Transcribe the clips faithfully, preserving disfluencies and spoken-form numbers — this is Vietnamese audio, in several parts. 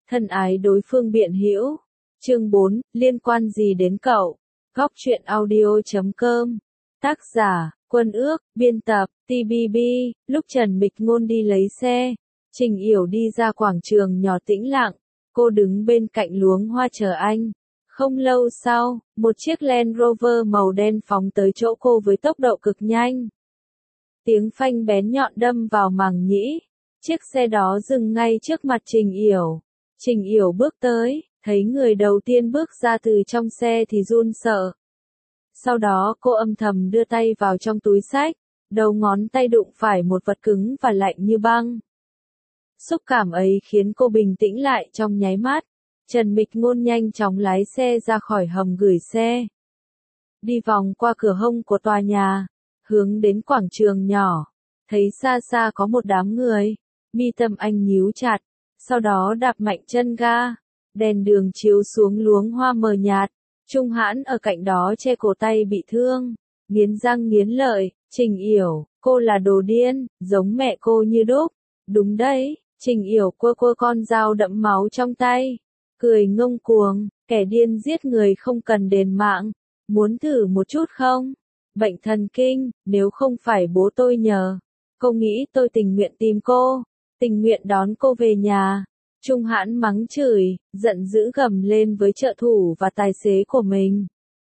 thân ái đối phương biện hữu. Chương bốn, liên quan gì đến cậu? Góc truyện audio chấm com. Tác giả, Quân Ước, biên tập, tê bê bê. Lúc Trần Mịch Ngôn đi lấy xe, Trình Yểu đi ra quảng trường nhỏ tĩnh lặng, cô đứng bên cạnh luống hoa chờ anh. Không lâu sau, một chiếc Land Rover màu đen phóng tới chỗ cô với tốc độ cực nhanh. Tiếng phanh bén nhọn đâm vào màng nhĩ. Chiếc xe đó dừng ngay trước mặt Trình Yểu. Trình Yểu bước tới, thấy người đầu tiên bước ra từ trong xe thì run sợ. Sau đó cô âm thầm đưa tay vào trong túi xách, đầu ngón tay đụng phải một vật cứng và lạnh như băng. Xúc cảm ấy khiến cô bình tĩnh lại trong nháy mắt. Trần Mịch Ngôn nhanh chóng lái xe ra khỏi hầm gửi xe. Đi vòng qua cửa hông của tòa nhà, hướng đến quảng trường nhỏ. Thấy xa xa có một đám người, mi tâm anh nhíu chặt, sau đó đạp mạnh chân ga. Đèn đường chiếu xuống luống hoa mờ nhạt. Trung Hãn ở cạnh đó che cổ tay bị thương, nghiến răng nghiến lợi. Trình Yểu, cô là đồ điên, giống mẹ cô như đúc. Đúng đấy, Trình Yểu quơ quơ con dao đẫm máu trong tay, cười ngông cuồng, kẻ điên giết người không cần đền mạng, muốn thử một chút không? Bệnh thần kinh, nếu không phải bố tôi nhờ, cô nghĩ tôi tình nguyện tìm cô, tình nguyện đón cô về nhà. Trung Hãn mắng chửi, giận dữ gầm lên với trợ thủ và tài xế của mình.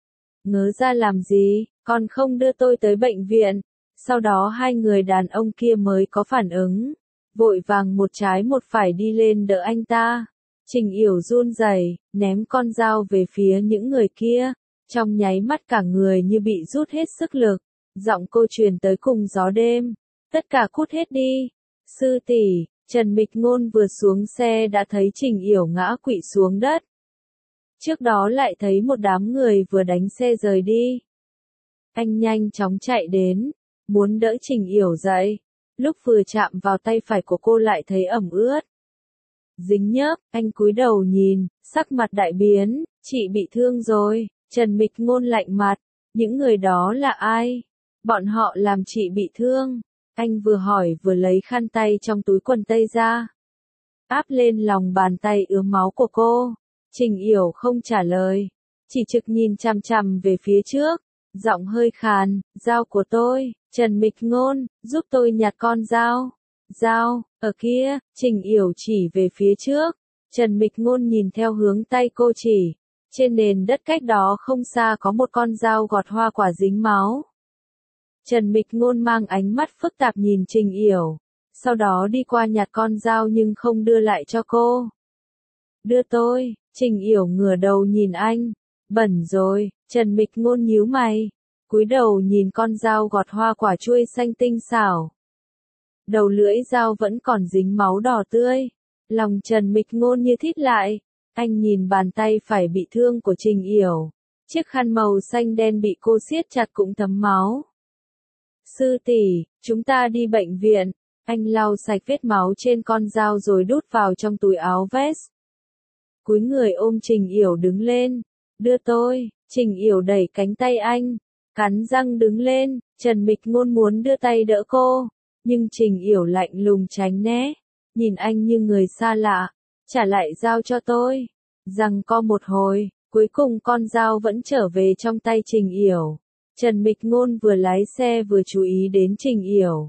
Ngớ ra làm gì, còn không đưa tôi tới bệnh viện. Sau đó hai người đàn ông kia mới có phản ứng, vội vàng một trái một phải đi lên đỡ anh ta. Trình Yểu run rẩy, ném con dao về phía những người kia, trong nháy mắt cả người như bị rút hết sức lực. Giọng cô truyền tới cùng gió đêm, tất cả cút hết đi. Sư tỷ. Trần Mịch Ngôn vừa xuống xe đã thấy Trình Yểu ngã quỵ xuống đất. Trước đó lại thấy một đám người vừa đánh xe rời đi. Anh nhanh chóng chạy đến, muốn đỡ Trình Yểu dậy. Lúc vừa chạm vào tay phải của cô lại thấy ẩm ướt, dính nhớp. Anh cúi đầu nhìn, sắc mặt đại biến. Chị bị thương rồi. Trần Mịch Ngôn lạnh mặt. Những người đó là ai? Bọn họ làm chị bị thương. Anh vừa hỏi vừa lấy khăn tay trong túi quần tây ra, áp lên lòng bàn tay ướm máu của cô. Trình Yểu không trả lời, chỉ trực nhìn chằm chằm về phía trước, giọng hơi khàn, dao của tôi. Trần Mịch Ngôn, giúp tôi nhặt con dao. Dao, ở kia. Trình Yểu chỉ về phía trước. Trần Mịch Ngôn nhìn theo hướng tay cô chỉ. Trên nền đất cách đó không xa có một con dao gọt hoa quả dính máu. Trần Mịch Ngôn mang ánh mắt phức tạp nhìn Trình Yểu, sau đó đi qua nhặt con dao nhưng không đưa lại cho cô. Đưa tôi. Trình Yểu ngửa đầu nhìn anh. Bẩn rồi. Trần Mịch Ngôn nhíu mày, cúi đầu nhìn con dao gọt hoa quả chuôi xanh tinh xảo. Đầu lưỡi dao vẫn còn dính máu đỏ tươi. Lòng Trần Mịch Ngôn như thít lại. Anh nhìn bàn tay phải bị thương của Trình Yểu. Chiếc khăn màu xanh đen bị cô siết chặt cũng thấm máu. Sư tỷ, chúng ta đi bệnh viện. Anh lau sạch vết máu trên con dao rồi đút vào trong túi áo vest. Cúi người ôm Trình Yểu đứng lên. Đưa tôi. Trình Yểu đẩy cánh tay anh, cắn răng đứng lên. Trần Mịch Ngôn muốn đưa tay đỡ cô, nhưng Trình Yểu lạnh lùng tránh né, nhìn anh như người xa lạ. Trả lại dao cho tôi. Giằng co một hồi, cuối cùng con dao vẫn trở về trong tay Trình Yểu. Trần Mịch Ngôn vừa lái xe vừa chú ý đến Trình Yểu.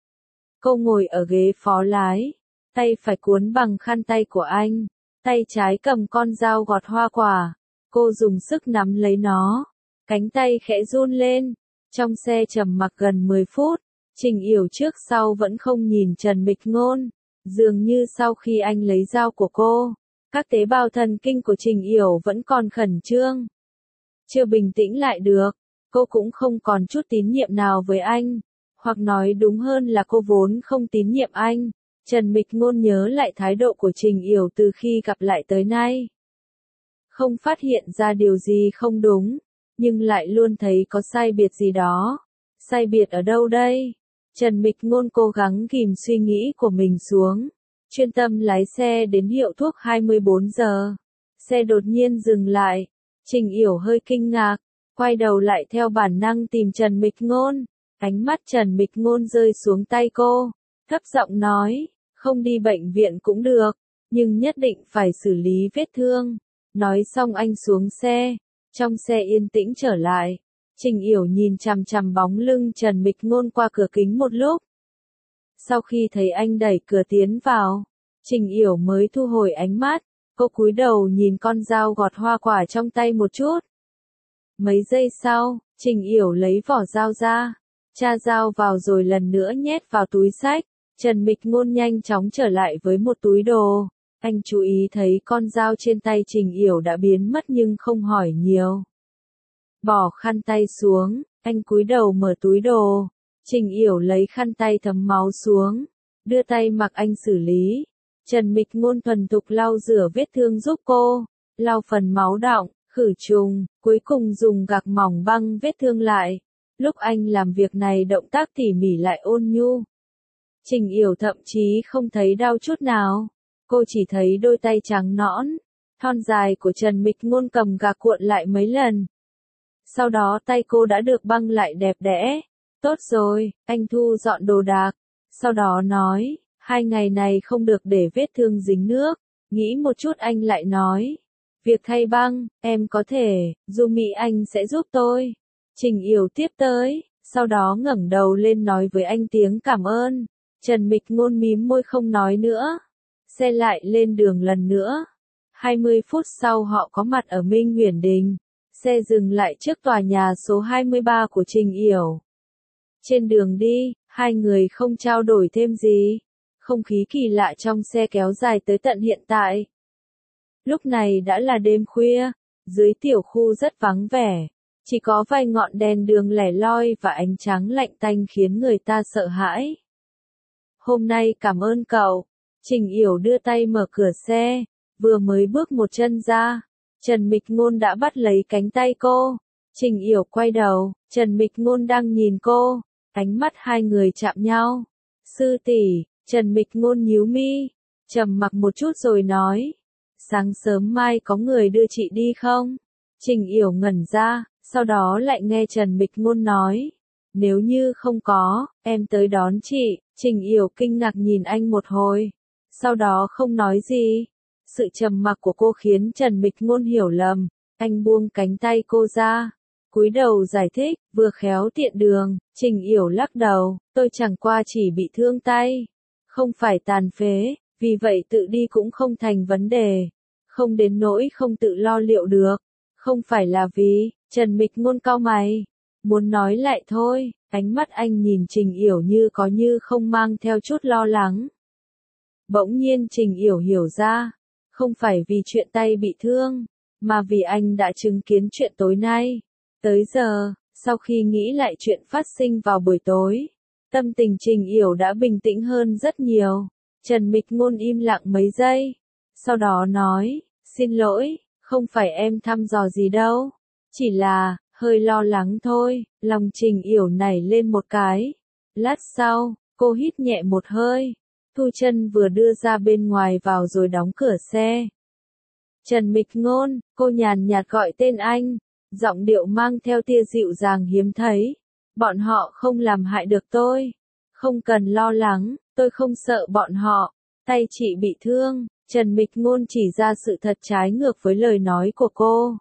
Cô ngồi ở ghế phó lái, tay phải cuốn bằng khăn tay của anh, tay trái cầm con dao gọt hoa quả. Cô dùng sức nắm lấy nó, cánh tay khẽ run lên. Trong xe trầm mặc gần mười phút, Trình Yểu trước sau vẫn không nhìn Trần Mịch Ngôn. Dường như sau khi anh lấy dao của cô, các tế bào thần kinh của Trình Yểu vẫn còn khẩn trương, chưa bình tĩnh lại được. Cô cũng không còn chút tín nhiệm nào với anh, hoặc nói đúng hơn là cô vốn không tín nhiệm anh. Trần Mịch Ngôn nhớ lại thái độ của Trình Yểu từ khi gặp lại tới nay. Không phát hiện ra điều gì không đúng, nhưng lại luôn thấy có sai biệt gì đó. Sai biệt ở đâu đây? Trần Mịch Ngôn cố gắng ghìm suy nghĩ của mình xuống, chuyên tâm lái xe đến hiệu thuốc hai mươi bốn giờ. Xe đột nhiên dừng lại. Trình Yểu hơi kinh ngạc, quay đầu lại theo bản năng tìm Trần Mịch Ngôn. Ánh mắt Trần Mịch Ngôn rơi xuống tay cô, thấp giọng nói, không đi bệnh viện cũng được. nhưng nhất định phải xử lý vết thương. Nói xong anh xuống xe, trong xe yên tĩnh trở lại. Trình Yểu nhìn chằm chằm bóng lưng Trần Mịch Ngôn qua cửa kính một lúc. Sau khi thấy anh đẩy cửa tiến vào, Trình Yểu mới thu hồi ánh mắt, cô cúi đầu nhìn con dao gọt hoa quả trong tay một chút. Mấy giây sau, Trình Yểu lấy vỏ dao ra, tra dao vào rồi lần nữa nhét vào túi xách. Trần Mịch Ngôn nhanh chóng trở lại với một túi đồ. Anh chú ý thấy con dao trên tay Trình Yểu đã biến mất nhưng không hỏi nhiều. Bỏ khăn tay xuống, anh cúi đầu mở túi đồ. Trình Yểu lấy khăn tay thấm máu xuống, đưa tay mặc anh xử lý. Trần Mịch Ngôn thuần thục lau rửa vết thương giúp cô, lau phần máu đọng, khử trùng, cuối cùng dùng gạc mỏng băng vết thương lại. Lúc anh làm việc này động tác tỉ mỉ lại ôn nhu. Trình Yểu thậm chí không thấy đau chút nào, cô chỉ thấy đôi tay trắng nõn, thon dài của Trần Mịch Ngôn cầm gạc cuộn lại mấy lần. Sau đó tay cô đã được băng lại đẹp đẽ. Tốt rồi, anh thu dọn đồ đạc. Sau đó nói, hai ngày này không được để vết thương dính nước. Nghĩ một chút anh lại nói, việc thay băng, em có thể, dù Mỹ Anh sẽ giúp tôi. Trình Yểu tiếp tới, sau đó ngẩng đầu lên nói với anh tiếng cảm ơn. Trần Mịch Ngôn mím môi không nói nữa. Xe lại lên đường lần nữa. hai mươi phút sau họ có mặt ở Minh Huyền Đình. Xe dừng lại trước tòa nhà số hai mươi ba của Trình Yểu. Trên đường đi, hai người không trao đổi thêm gì. Không khí kỳ lạ trong xe kéo dài tới tận hiện tại. Lúc này đã là đêm khuya, dưới tiểu khu rất vắng vẻ. Chỉ có vài ngọn đèn đường lẻ loi và ánh trắng lạnh tanh khiến người ta sợ hãi. Hôm nay cảm ơn cậu. Trình Yểu đưa tay mở cửa xe, vừa mới bước một chân ra. Trần Mịch Ngôn đã bắt lấy cánh tay cô. Trình Yểu quay đầu, Trần Mịch Ngôn đang nhìn cô, ánh mắt hai người chạm nhau. Sư tỷ, Trần Mịch Ngôn nhíu mi, trầm mặc một chút rồi nói, sáng sớm mai có người đưa chị đi không? Trình Yểu ngẩn ra, sau đó lại nghe Trần Mịch Ngôn nói, nếu như không có, em tới đón chị. Trình Yểu kinh ngạc nhìn anh một hồi, sau đó không nói gì. Sự trầm mặc của cô khiến Trần Mịch Ngôn hiểu lầm, anh buông cánh tay cô ra, cúi đầu giải thích, vừa khéo tiện đường. Trình Yểu lắc đầu, tôi chẳng qua chỉ bị thương tay, không phải tàn phế, vì vậy tự đi cũng không thành vấn đề, không đến nỗi không tự lo liệu được. Không phải là vì, Trần Mịch Ngôn cau mày, muốn nói lại thôi, ánh mắt anh nhìn Trình Yểu như có như không mang theo chút lo lắng. Bỗng nhiên Trình Yểu hiểu ra, không phải vì chuyện tay bị thương, mà vì anh đã chứng kiến chuyện tối nay. Tới giờ, sau khi nghĩ lại chuyện phát sinh vào buổi tối, tâm tình Trình Yểu đã bình tĩnh hơn rất nhiều. Trần Mịch Ngôn im lặng mấy giây, sau đó nói, xin lỗi, không phải em thăm dò gì đâu, chỉ là, hơi lo lắng thôi. Lòng Trình Yểu nảy lên một cái. Lát sau, cô hít nhẹ một hơi, thu chân vừa đưa ra bên ngoài vào rồi đóng cửa xe. Trần Mịch Ngôn, cô nhàn nhạt gọi tên anh, giọng điệu mang theo tia dịu dàng hiếm thấy. Bọn họ không làm hại được tôi. Không cần lo lắng, tôi không sợ bọn họ. Tay chị bị thương. Trần Mịch Ngôn chỉ ra sự thật trái ngược với lời nói của cô.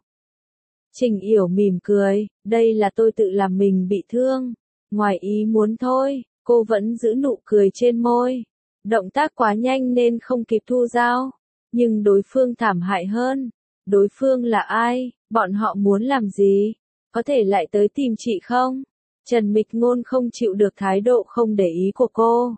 Trình Yểu mỉm cười, đây là tôi tự làm mình bị thương. Ngoài ý muốn thôi, cô vẫn giữ nụ cười trên môi. Động tác quá nhanh nên không kịp thu dao. Nhưng đối phương thảm hại hơn. Đối phương là ai? Bọn họ muốn làm gì? Có thể lại tới tìm chị không? Trần Mịch Ngôn không chịu được thái độ không để ý của cô.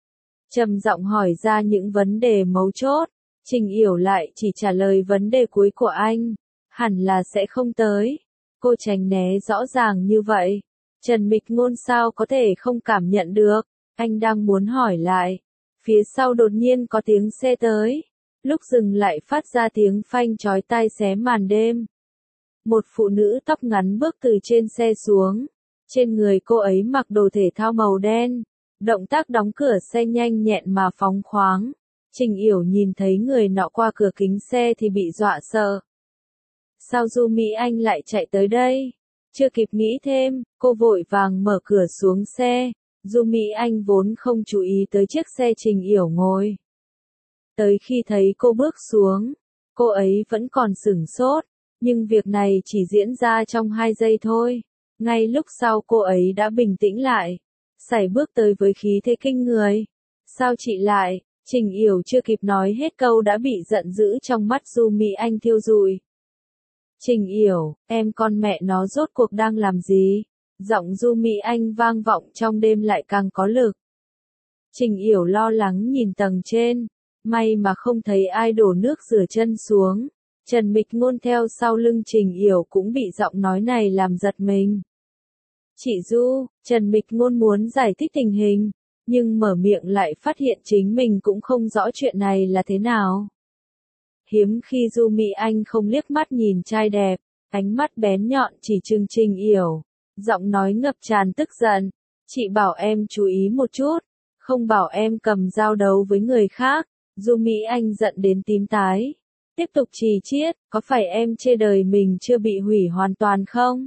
Trầm giọng hỏi ra những vấn đề mấu chốt. Trình Yểu lại chỉ trả lời vấn đề cuối của anh. Hẳn là sẽ không tới. Cô tránh né rõ ràng như vậy. Trần Mịch Ngôn sao có thể không cảm nhận được. Anh đang muốn hỏi lại. Phía sau đột nhiên có tiếng xe tới. Lúc dừng lại phát ra tiếng phanh chói tai xé màn đêm. Một phụ nữ tóc ngắn bước từ trên xe xuống. Trên người cô ấy mặc đồ thể thao màu đen. Động tác đóng cửa xe nhanh nhẹn mà phóng khoáng. Trình Yểu nhìn thấy người nọ qua cửa kính xe thì bị dọa sợ. Sao Du Mỹ Anh lại chạy tới đây? Chưa kịp nghĩ thêm, cô vội vàng mở cửa xuống xe. Du Mỹ Anh vốn không chú ý tới chiếc xe Trình Yểu ngồi. Tới khi thấy cô bước xuống, cô ấy vẫn còn sửng sốt, nhưng việc này chỉ diễn ra trong hai giây thôi. Ngay lúc sau cô ấy đã bình tĩnh lại, sải bước tới với khí thế kinh người. Sao chị lại? Trình Yểu chưa kịp nói hết câu đã bị giận dữ trong mắt Du Mỹ Anh thiêu rụi. Trình Yểu, em con mẹ nó rốt cuộc đang làm gì? Giọng Du Mỹ Anh vang vọng trong đêm lại càng có lực. Trình Yểu lo lắng nhìn tầng trên, may mà không thấy ai đổ nước rửa chân xuống. Trần Mịch Ngôn theo sau lưng Trình Yểu cũng bị giọng nói này làm giật mình. Chị Du, Trần Mịch Ngôn muốn giải thích tình hình, nhưng mở miệng lại phát hiện chính mình cũng không rõ chuyện này là thế nào. Hiếm khi Du Mỹ Anh không liếc mắt nhìn trai đẹp, ánh mắt bén nhọn chỉ trừng Trình Yểu, giọng nói ngập tràn tức giận. Chị bảo em chú ý một chút, không bảo em cầm dao đấu với người khác. Du Mỹ Anh giận đến tím tái, tiếp tục chì chiết, có phải em chê đời mình chưa bị hủy hoàn toàn không?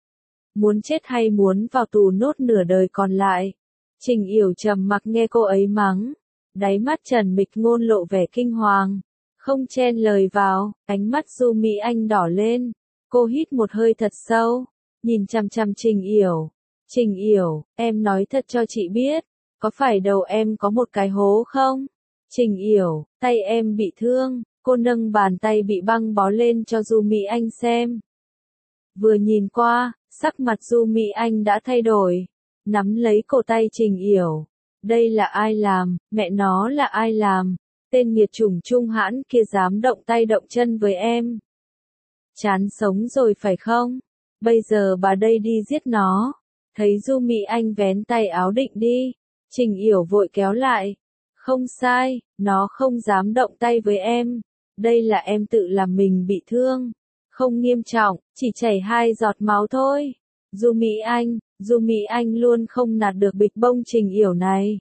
Muốn chết hay muốn vào tù nốt nửa đời còn lại? Trình Yểu trầm mặc nghe cô ấy mắng, đáy mắt Trần Mịch Ngôn lộ vẻ kinh hoàng, không chen lời vào, ánh mắt Du Mỹ Anh đỏ lên, cô hít một hơi thật sâu, nhìn chằm chằm Trình Yểu. Trình Yểu, em nói thật cho chị biết, có phải đầu em có một cái hố không? Trình Yểu, tay em bị thương, cô nâng bàn tay bị băng bó lên cho Du Mỹ Anh xem. Vừa nhìn qua, sắc mặt Du Mỹ Anh đã thay đổi, nắm lấy cổ tay Trình Yểu. Đây là ai làm, mẹ nó là ai làm, tên nghiệt chủng Trung Hãn kia dám động tay động chân với em. Chán sống rồi phải không? Bây giờ bà đây đi giết nó. Thấy Du Mỹ Anh vén tay áo định đi, Trình Yểu vội kéo lại. Không sai, nó không dám động tay với em. Đây là em tự làm mình bị thương. Không nghiêm trọng, chỉ chảy hai giọt máu thôi. Du Mỹ Anh, Du Mỹ Anh luôn không nạt được bịch bông Trình Yểu này.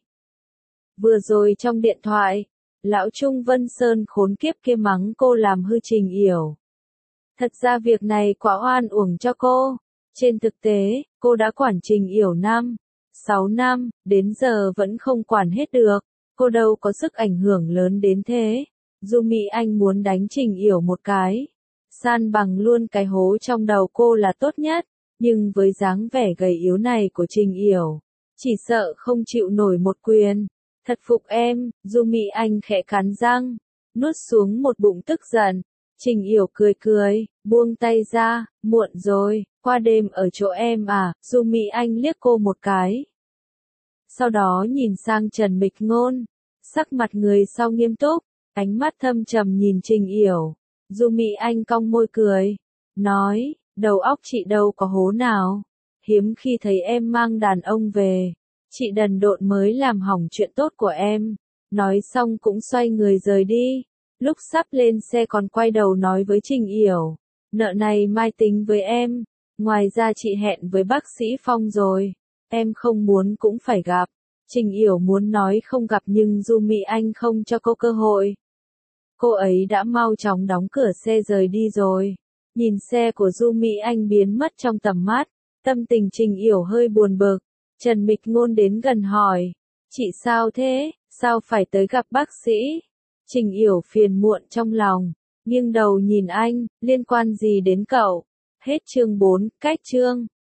Vừa rồi trong điện thoại, lão Trung Vân Sơn khốn kiếp kia mắng cô làm hư Trình Yểu. Thật ra việc này quá oan uổng cho cô. Trên thực tế, cô đã quản Trình Yểu năm, sáu năm, đến giờ vẫn không quản hết được. Cô đâu có sức ảnh hưởng lớn đến thế. Du Mỹ Anh muốn đánh Trình Yểu một cái, san bằng luôn cái hố trong đầu cô là tốt nhất. Nhưng với dáng vẻ gầy yếu này của Trình Yểu, chỉ sợ không chịu nổi một quyền. Thật phục em, Du Mỹ Anh khẽ cắn răng, nuốt xuống một bụng tức giận. Trình Yểu cười cười, buông tay ra, muộn rồi, qua đêm ở chỗ em à? Du Mỹ Anh liếc cô một cái. Sau đó nhìn sang Trần Mịch Ngôn, sắc mặt người sau nghiêm túc, ánh mắt thâm trầm nhìn Trình Yểu. Du Mỹ Anh cong môi cười, nói, đầu óc chị đâu có hố nào, hiếm khi thấy em mang đàn ông về, chị đần độn mới làm hỏng chuyện tốt của em. Nói xong cũng xoay người rời đi, lúc sắp lên xe còn quay đầu nói với Trình Yểu, nợ này mai tính với em, ngoài ra chị hẹn với bác sĩ Phong rồi, em không muốn cũng phải gặp. Trình Yểu muốn nói không gặp nhưng Du Mỹ Anh không cho cô cơ hội. Cô ấy đã mau chóng đóng cửa xe rời đi rồi. Nhìn xe của Du Mỹ Anh biến mất trong tầm mắt, tâm tình Trình Yểu hơi buồn bực. Trần Mịch Ngôn đến gần hỏi, chị sao thế, sao phải tới gặp bác sĩ? Trình Yểu phiền muộn trong lòng, nghiêng đầu nhìn anh, liên quan gì đến cậu? Hết chương bốn, cách chương.